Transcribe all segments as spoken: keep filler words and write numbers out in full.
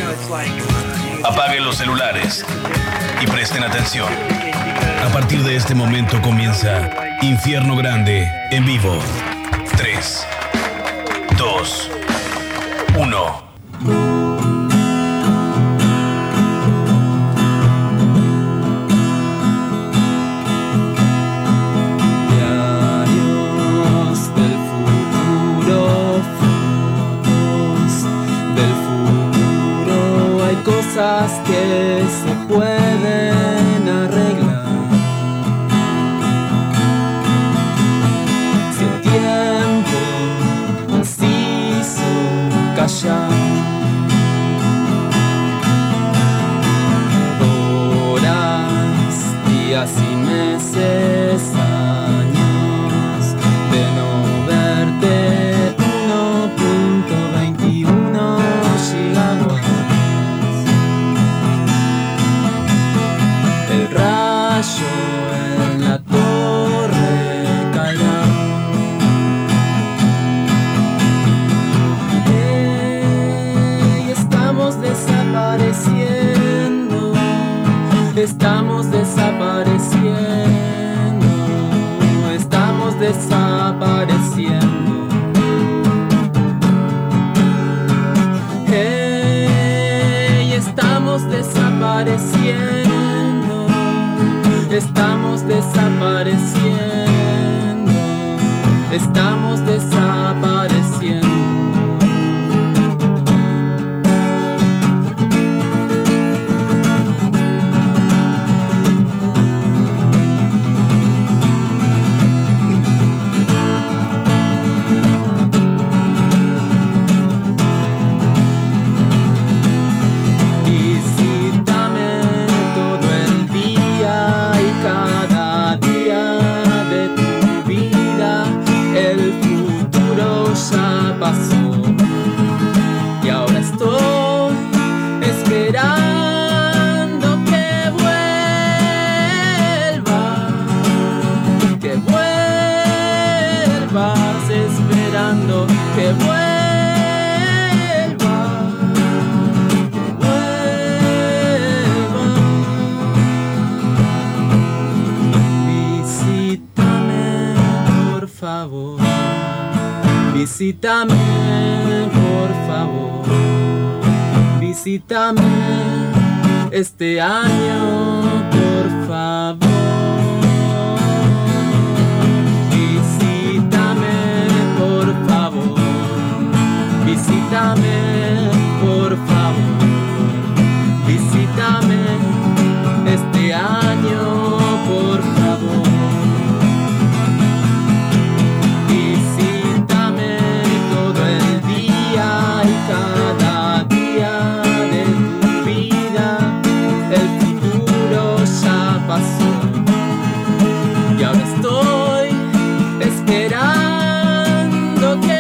Apaguen los celulares y presten atención. A partir de este momento comienza Infierno Grande en vivo. tres, dos, uno. Cosas que se pueden arreglar. Si el tiempo nos hizo callar, horas, días y meses, años de no verte, uno punto veintiuno gigawatts. Rayo en la torre caerá. Hey, estamos desapareciendo, estamos desapareciendo, estamos desapareciendo. Hey, estamos desapareciendo. Estamos desapareciendo, estamos desapareciendo. Y ahora estoy esperando que vuelvas, que vuelvas, esperando que vuelvas, que vuelvas. Visítame, por favor. Visítame, por favor, visítame este año, por favor. Visítame, por favor, visítame, por favor, visítame este año, por favor. Cada día de tu vida, el futuro ya pasó. Y ahora estoy esperando que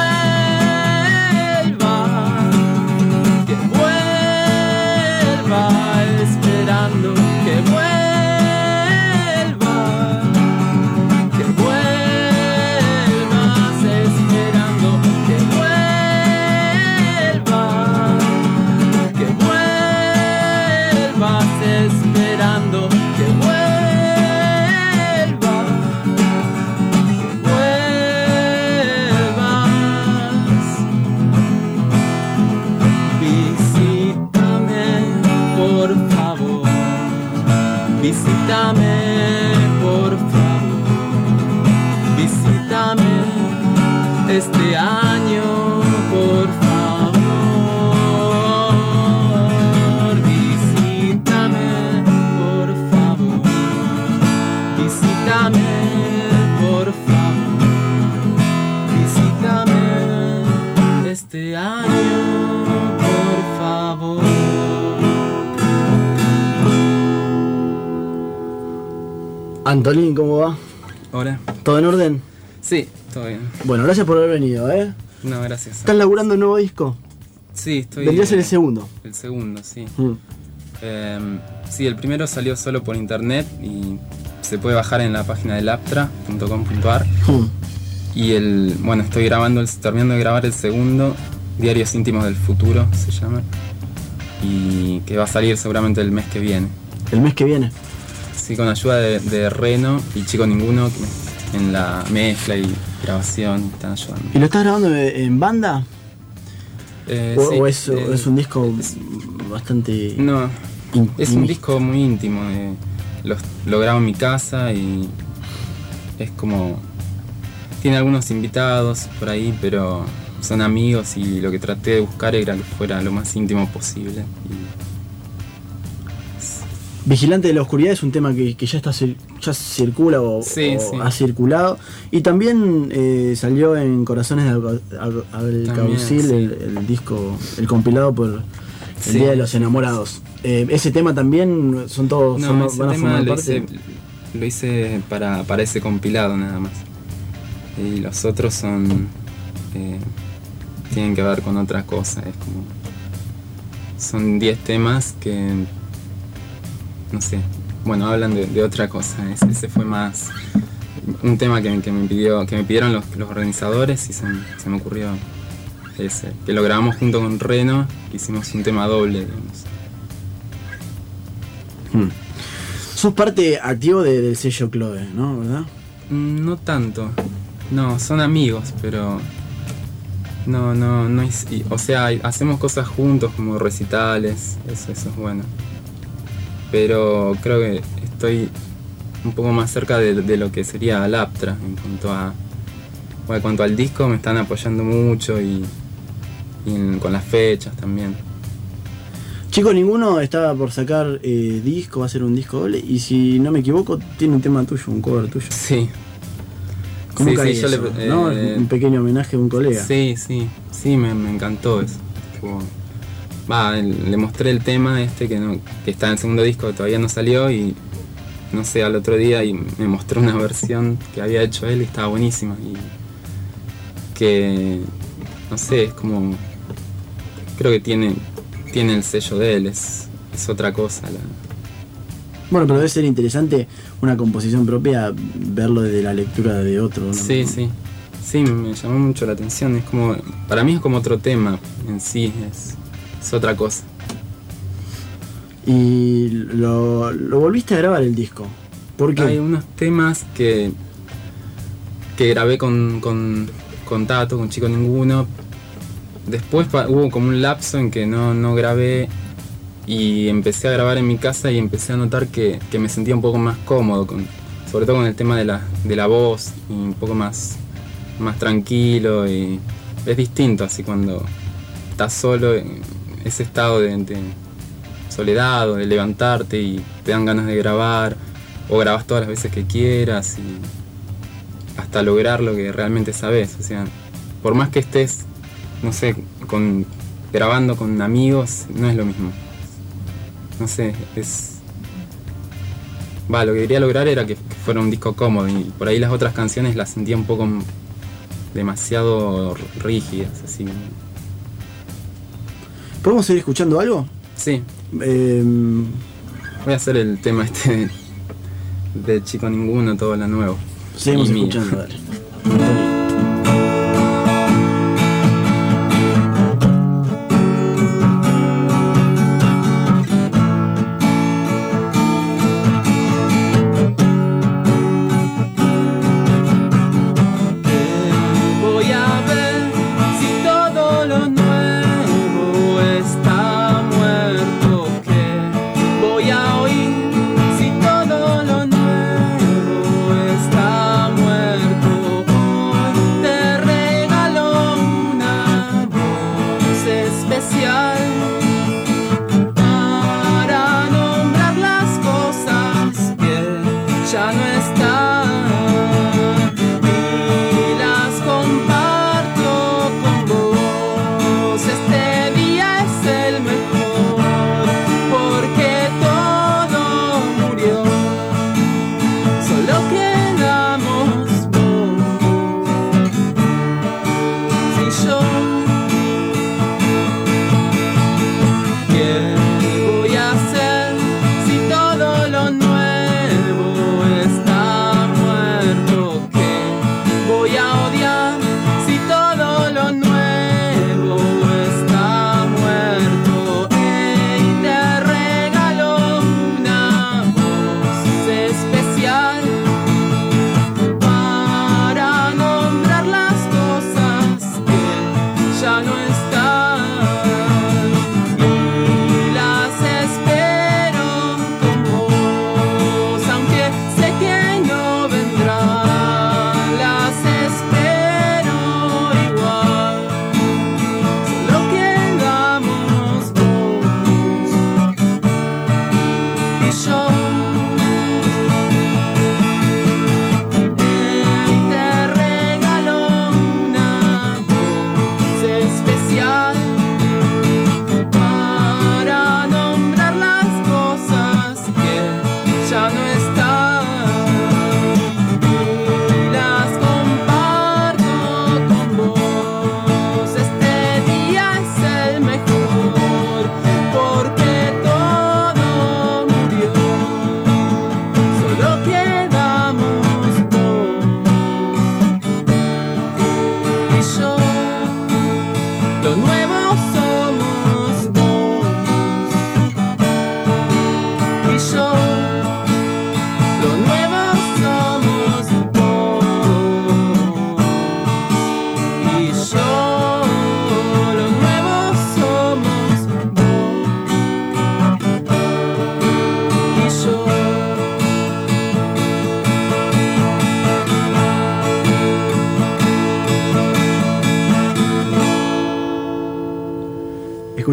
vuelva, que vuelva, esperando que vuelva, que vuelvas, esperando que vuelva. Esperando que vuelva, que vuelvas. Visítame, por favor, visítame, por favor, visítame este año, por favor. Visítame, por favor, visítame este año, por favor. Antolín, ¿cómo va? Hola. ¿Todo en orden? Sí, todo bien. Bueno, gracias por haber venido, ¿eh? No, gracias. ¿Estás laburando un nuevo disco? Sí, estoy... Vendría a ser el segundo. El segundo, sí. Mm. Eh, sí, el primero salió solo por internet y se puede bajar en la página de laptra punto com punto ar. Mm. Y el, bueno, estoy grabando, el, terminando de grabar el segundo, Diarios íntimos del futuro se llama. y que va a salir seguramente el mes que viene. El mes que viene. Sí, con ayuda de, de Reno y Chico Ninguno que en la mezcla y grabación están ayudando. ¿Y lo estás grabando en banda? Eh, ¿O, sí, o es, eh, es un disco es, bastante...? No, in, es un disco muy íntimo. Eh, lo, lo grabo en mi casa y es como... Tiene algunos invitados por ahí, pero son amigos y lo que traté de buscar era que fuera lo más íntimo posible. Y... Vigilante de la Oscuridad es un tema que, que ya está ya circula o, sí, o sí. ha circulado. Y también eh, salió en Corazones de Alcaucil sí. el, el disco, el compilado por el sí, Día de los Enamorados. Eh, ese tema también son todos no, forma, ese van a tema formar lo parte. hice, lo hice para, para ese compilado nada más. Y los otros son eh, tienen que ver con otra cosa. Es como son diez temas que no sé, bueno, hablan de, de otra cosa. Ese, ese fue más un tema que, que me pidió, que me pidieron los, los organizadores y se, se me ocurrió ese, que lo grabamos junto con Reno, que hicimos un tema doble, digamos. Hmm. Sos parte activo de, del sello Chloe, ¿no? ¿Verdad? No tanto, no, son amigos, pero no, no, no es, y, o sea, hacemos cosas juntos como recitales, eso, eso es bueno. Pero creo que estoy un poco más cerca de, de lo que sería Laptra en cuanto a, bueno, en cuanto al disco me están apoyando mucho y, y en, con las fechas también. Chico Ninguno estaba por sacar eh, disco, va a ser un disco doble y si no me equivoco tiene un tema tuyo, un cover tuyo. Sí. ¿Cómo sí, cae sí, yo eso, le, ¿no? eh, Un pequeño homenaje a un colega. Sí, sí, sí, me, me encantó eso. Tipo, va, le mostré el tema este que, no, que está en el segundo disco que todavía no salió y no sé, al otro día y me mostró una versión que había hecho él y estaba buenísima y que no sé, es como creo que tiene, tiene el sello de él, es, es otra cosa. La... Bueno, pero debe ser interesante una composición propia verlo desde la lectura de otro, ¿no? Sí, sí, sí, me llamó mucho la atención, es como, para mí es como otro tema en sí, es es otra cosa. Y lo, lo volviste a grabar el disco. ¿Por qué? Hay unos temas que que grabé con, con, con Tato, con Chico Ninguno. Después pa, hubo como un lapso en que no, no grabé y empecé a grabar en mi casa y empecé a notar que, que me sentía un poco más cómodo, con, sobre todo con el tema de la, de la voz, y un poco más, más tranquilo. Y es distinto así cuando estás solo. Ese estado de, de soledad o de levantarte y te dan ganas de grabar o grabas todas las veces que quieras y hasta lograr lo que realmente sabes. O sea, por más que estés, no sé, con, grabando con amigos, no es lo mismo. No sé, es... Va, lo que quería lograr era que, que fuera un disco cómodo y por ahí las otras canciones las sentía un poco demasiado rígidas, así. ¿Podemos seguir escuchando algo? Sí. Eh, Voy a hacer el tema este de Chico Ninguno, todo lo nuevo. seguimos Y mío. escuchando, dale.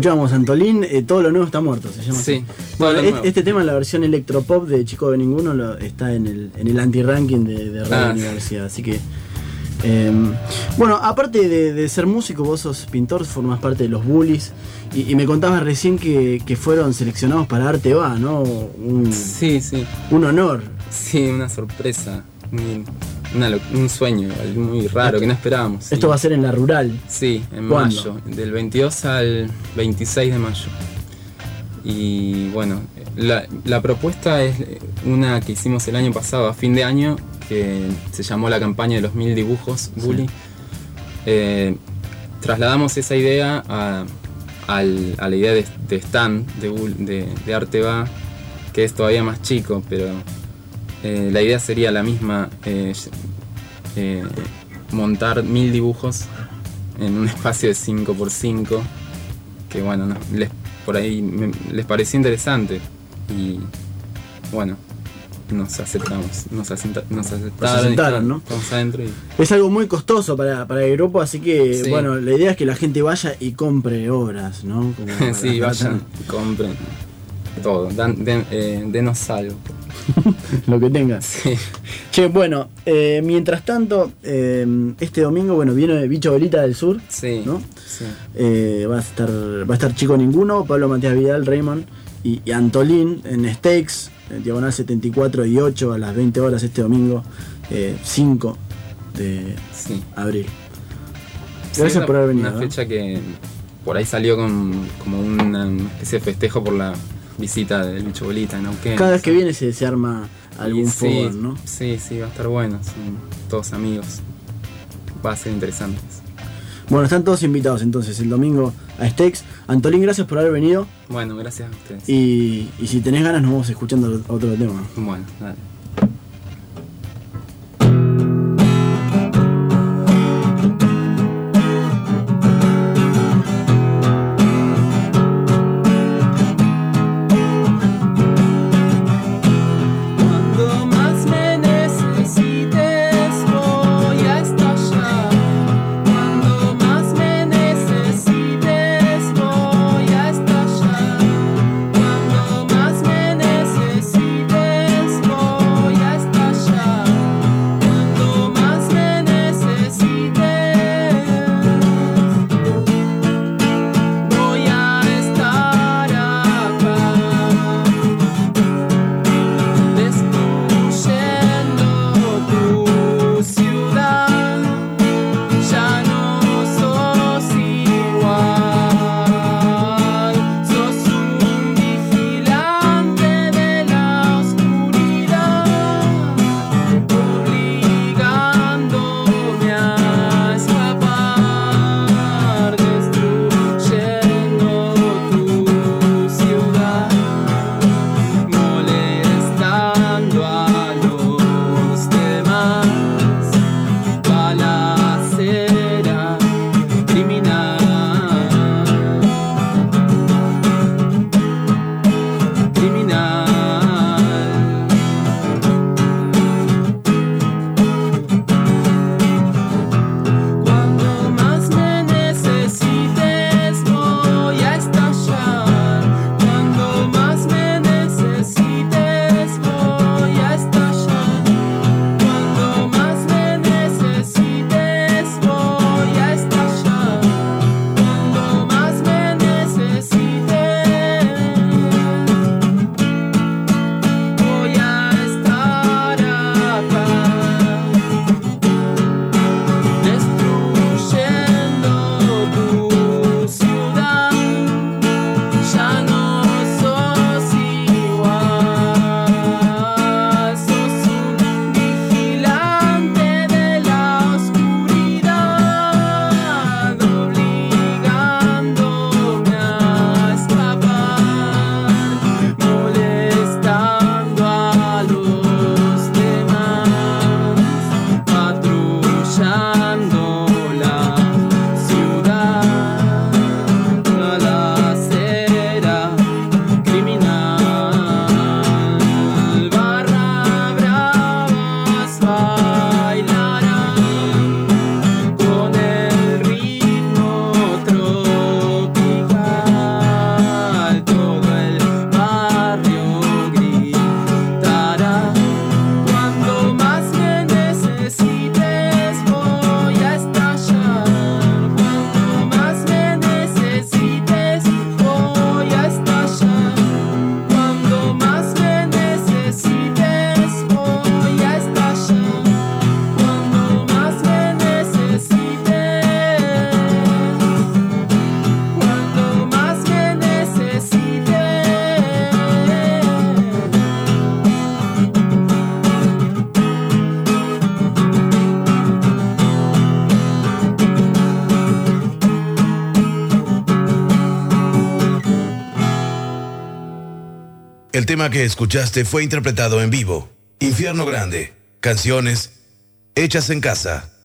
escuchábamos Antolín, eh, todo lo nuevo está muerto, se llama Sí, así. todo Bueno, lo este, nuevo. este tema en la versión electropop de Chico de Ninguno lo, está en el, en el anti-ranking de, de Radio Ah. Universidad, así que... eh, bueno, aparte de, de ser músico, vos sos pintor, formás parte de los Bullies, y, y me contabas recién que, que fueron seleccionados para Arte Va, ¿no? Un, Sí, sí. un honor. Sí, una sorpresa. Muy, una lo- un sueño igual, muy raro que no esperábamos. Sí. Esto va a ser en la Rural. Sí, en ¿Cuándo? mayo, del veintidós al veintiséis de mayo. Y bueno, la, la propuesta es una que hicimos el año pasado, a fin de año, que se llamó la campaña de los mil dibujos Bully. Eh, trasladamos esa idea a, al- a la idea de, de stand de, Bull- de, de Arte Va, que es todavía más chico, pero eh, la idea sería la misma, eh, eh, montar mil dibujos en un espacio de cinco por cinco, que bueno, no, les, por ahí me- les pareció interesante y bueno, nos aceptamos, nos, asenta- nos aceptaron, y aceptaron, ¿no? Estamos adentro y Es algo muy costoso para, para el grupo, así que Sí. bueno, la idea es que la gente vaya y compre obras, ¿no? Como para- sí, para- vayan, compren todo, dan, den- eh, denos algo. lo que tengas. Sí. Che, bueno, eh, mientras tanto, eh, este domingo, bueno, viene Bicho Bolita del Sur, Sí, ¿no? sí. Eh, va a estar va a estar Chico Ninguno, Pablo Matías Vidal, Raymond y, y Antolín en Stakes, en Diagonal setenta y cuatro y ocho a las veinte horas este domingo, eh, cinco de Sí. abril. Sí, Gracias es por haber venido. Una ¿eh? fecha que por ahí salió con como una especie de festejo por la visita del Bicho Bolita en Neuquén. Cada vez que viene se, se arma algún Y sí, fogón, ¿no? Sí, sí, va a estar bueno. Son todos amigos. Va a ser interesante. Bueno, están todos invitados entonces el domingo a Stakes. Antolín, gracias por haber venido. Bueno, gracias a ustedes. Y, y si tenés ganas, nos vamos escuchando otro tema. Bueno, dale. Cuando más me necesites voy a estallar. Cuando más me necesites voy a estallar. Cuando más me necesites voy El tema que escuchaste fue interpretado en vivo. Infierno Grande. Canciones hechas en casa.